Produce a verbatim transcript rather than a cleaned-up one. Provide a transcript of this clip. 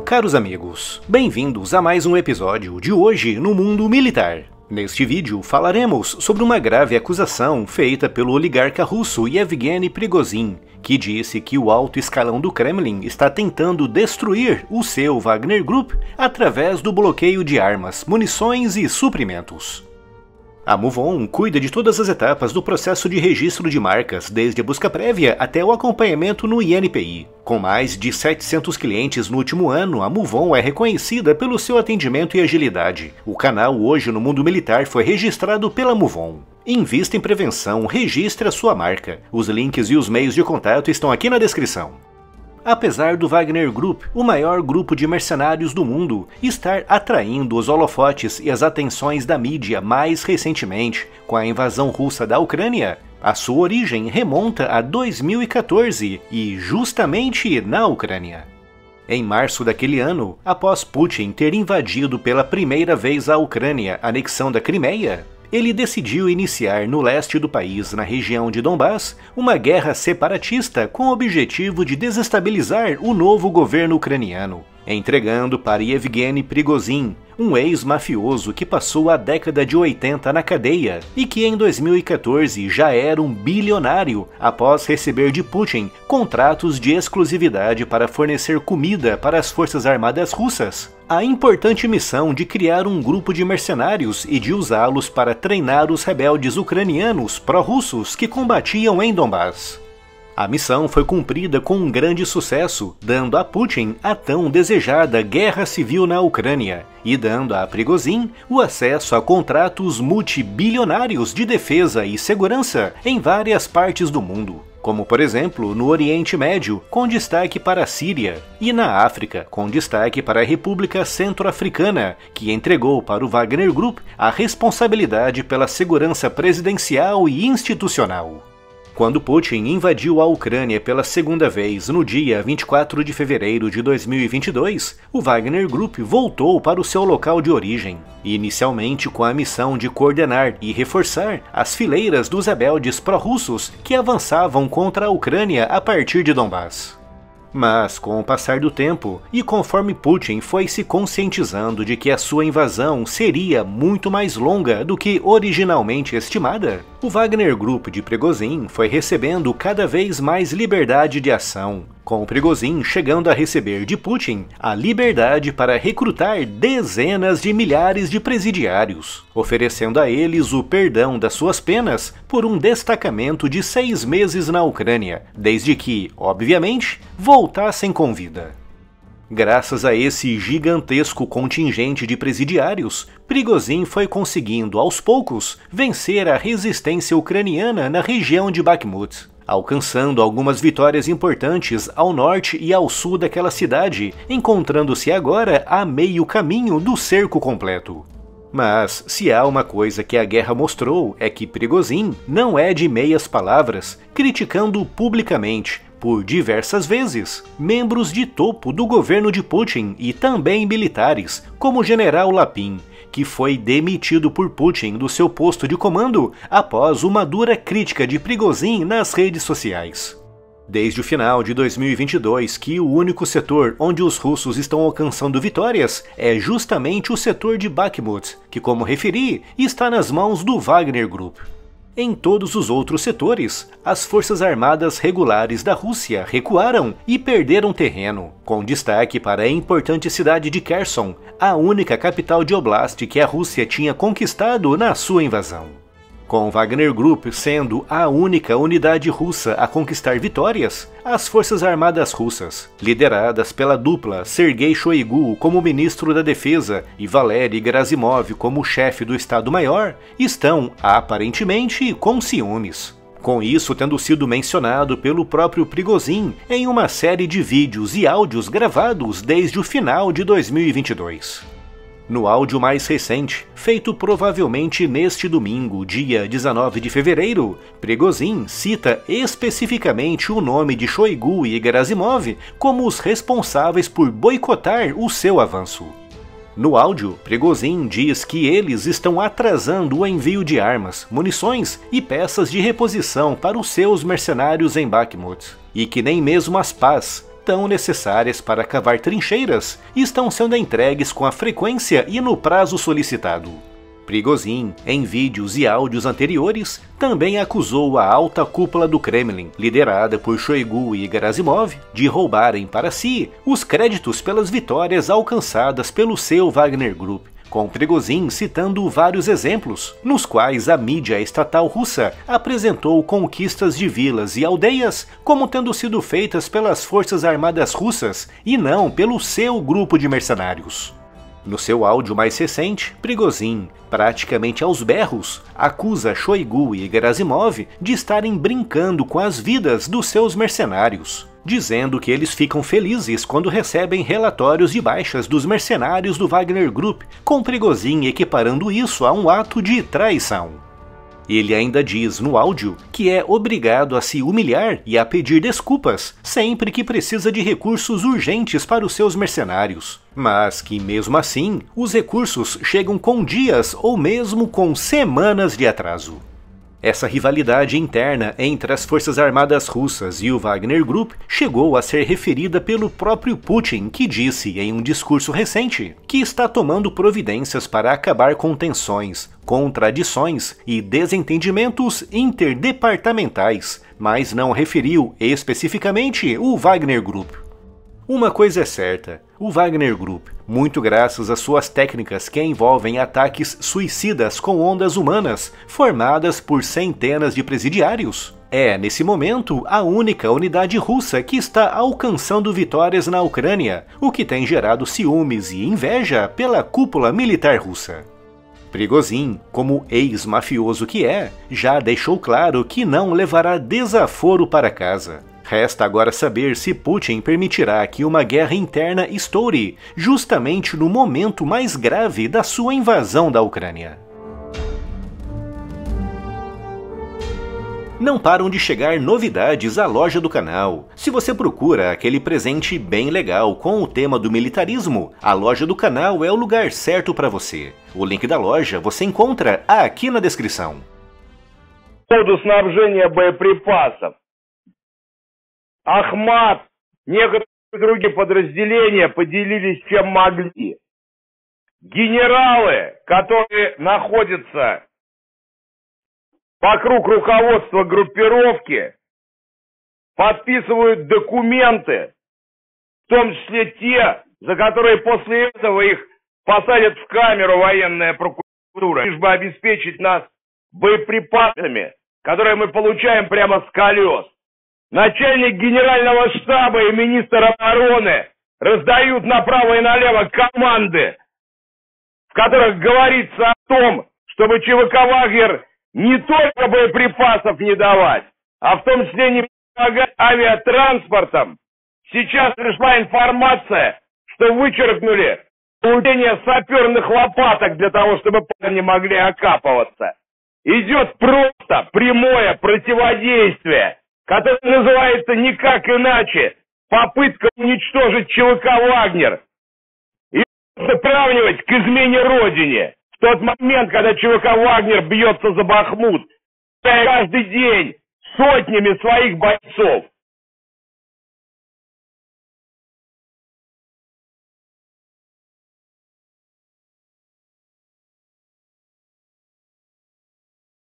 caros amigos, bem-vindos a mais um episódio de Hoje no Mundo Militar. Neste vídeo falaremos sobre uma grave acusação feita pelo oligarca russo Yevgeny Prigozhin, que disse que o alto escalão do Kremlin está tentando destruir o seu Wagner Group através do bloqueio de armas, munições e suprimentos. A MoveOn cuida de todas as etapas do processo de registro de marcas, desde a busca prévia até o acompanhamento no I N P I. Com mais de setecentos clientes no último ano, a MoveOn é reconhecida pelo seu atendimento e agilidade. O canal Hoje no Mundo Militar foi registrado pela MoveOn. Invista em prevenção, registre a sua marca. Os links e os meios de contato estão aqui na descrição. Apesar do Wagner Group, o maior grupo de mercenários do mundo, estar atraindo os holofotes e as atenções da mídia mais recentemente com a invasão russa da Ucrânia, a sua origem remonta a dois mil e quatorze e justamente na Ucrânia. Em março daquele ano, após Putin ter invadido pela primeira vez a Ucrânia, anexão da Crimeia, ele decidiu iniciar no leste do país, na região de Donbás, uma guerra separatista com o objetivo de desestabilizar o novo governo ucraniano, entregando para Yevgeny Prigozhin, um ex-mafioso que passou a década de oitenta na cadeia e que em dois mil e quatorze já era um bilionário após receber de Putin contratos de exclusividade para fornecer comida para as forças armadas russas, a importante missão de criar um grupo de mercenários e de usá-los para treinar os rebeldes ucranianos pró-russos que combatiam em Donbás. A missão foi cumprida com um grande sucesso, dando a Putin a tão desejada guerra civil na Ucrânia e dando a Prigozhin o acesso a contratos multibilionários de defesa e segurança em várias partes do mundo, como por exemplo no Oriente Médio, com destaque para a Síria, e na África, com destaque para a República Centro-Africana, que entregou para o Wagner Group a responsabilidade pela segurança presidencial e institucional. Quando Putin invadiu a Ucrânia pela segunda vez no dia vinte e quatro de fevereiro de dois mil e vinte e dois, o Wagner Group voltou para o seu local de origem, inicialmente com a missão de coordenar e reforçar as fileiras dos rebeldes pró-russos que avançavam contra a Ucrânia a partir de Donbás. Mas, com o passar do tempo, e conforme Putin foi se conscientizando de que a sua invasão seria muito mais longa do que originalmente estimada, o Wagner Group de Prigozhin foi recebendo cada vez mais liberdade de ação, com Prigozhin chegando a receber de Putin a liberdade para recrutar dezenas de milhares de presidiários, oferecendo a eles o perdão das suas penas por um destacamento de seis meses na Ucrânia, desde que, obviamente, voltassem com vida. Graças a esse gigantesco contingente de presidiários, Prigozhin foi conseguindo, aos poucos, vencer a resistência ucraniana na região de Bakhmut, alcançando algumas vitórias importantes ao norte e ao sul daquela cidade, encontrando-se agora a meio caminho do cerco completo. Mas, se há uma coisa que a guerra mostrou, é que Prigozhin não é de meias palavras, criticando publicamente, por diversas vezes, membros de topo do governo de Putin e também militares, como o general Lapin, que foi demitido por Putin do seu posto de comando após uma dura crítica de Prigozhin nas redes sociais. Desde o final de dois mil e vinte e dois, que o único setor onde os russos estão alcançando vitórias é justamente o setor de Bakhmut, que, como referi, está nas mãos do Wagner Group. Em todos os outros setores, as forças armadas regulares da Rússia recuaram e perderam terreno, com destaque para a importante cidade de Kherson, a única capital de Oblast que a Rússia tinha conquistado na sua invasão. Com o Wagner Group sendo a única unidade russa a conquistar vitórias, as forças armadas russas, lideradas pela dupla Sergei Shoigu como ministro da Defesa e Valery Gerasimov como chefe do Estado-Maior, estão, aparentemente, com ciúmes. Com isso tendo sido mencionado pelo próprio Prigozhin em uma série de vídeos e áudios gravados desde o final de dois mil e vinte e dois. No áudio mais recente, feito provavelmente neste domingo, dia dezenove de fevereiro, Prigozhin cita especificamente o nome de Shoigu e Gerasimov como os responsáveis por boicotar o seu avanço. No áudio, Prigozhin diz que eles estão atrasando o envio de armas, munições e peças de reposição para os seus mercenários em Bakhmut, e que nem mesmo as pás, tão necessárias para cavar trincheiras, estão sendo entregues com a frequência e no prazo solicitado. Prigozhin, em vídeos e áudios anteriores, também acusou a alta cúpula do Kremlin, liderada por Shoigu e Gerasimov, de roubarem para si os créditos pelas vitórias alcançadas pelo seu Wagner Group, com Prigozhin citando vários exemplos, nos quais a mídia estatal russa apresentou conquistas de vilas e aldeias como tendo sido feitas pelas forças armadas russas e não pelo seu grupo de mercenários. No seu áudio mais recente, Prigozhin, praticamente aos berros, acusa Shoigu e Gerasimov de estarem brincando com as vidas dos seus mercenários, dizendo que eles ficam felizes quando recebem relatórios de baixas dos mercenários do Wagner Group, com Prigozhin equiparando isso a um ato de traição. Ele ainda diz no áudio que é obrigado a se humilhar e a pedir desculpas sempre que precisa de recursos urgentes para os seus mercenários, mas que mesmo assim os recursos chegam com dias ou mesmo com semanas de atraso. Essa rivalidade interna entre as forças armadas russas e o Wagner Group chegou a ser referida pelo próprio Putin, que disse em um discurso recente que está tomando providências para acabar com tensões, contradições e desentendimentos interdepartamentais, mas não referiu especificamente o Wagner Group. Uma coisa é certa, o Wagner Group, muito graças às suas técnicas que envolvem ataques suicidas com ondas humanas, formadas por centenas de presidiários, é, nesse momento, a única unidade russa que está alcançando vitórias na Ucrânia, o que tem gerado ciúmes e inveja pela cúpula militar russa. Prigozhin, como ex-mafioso que é, já deixou claro que não levará desaforo para casa. Resta agora saber se Putin permitirá que uma guerra interna estoure, justamente no momento mais grave da sua invasão da Ucrânia. Não param de chegar novidades à loja do canal. Se você procura aquele presente bem legal com o tema do militarismo, a loja do canal é o lugar certo para você. O link da loja você encontra aqui na descrição. Снабжения боеприпасов. Ахмат, некоторые другие подразделения поделились чем могли. Генералы, которые находятся вокруг руководства группировки, подписывают документы, в том числе те, за которые после этого их посадят в камеру военная прокуратура, лишь бы обеспечить нас боеприпасами, которые мы получаем прямо с колес. Начальник генерального штаба и министр обороны раздают направо и налево команды, в которых говорится о том, чтобы ЧВК «Вагнер» не только боеприпасов не давать, а в том числе не помогать авиатранспортом. Сейчас пришла информация, что вычеркнули получение саперных лопаток для того, чтобы парни могли окапываться. Идет просто прямое противодействие, которое называется никак иначе попытка уничтожить ЧВК «Вагнер» и приравнивать к измене Родине. В тот момент, когда ЧВК «Вагнер» бьется за Бахмут, каждый день сотнями своих бойцов,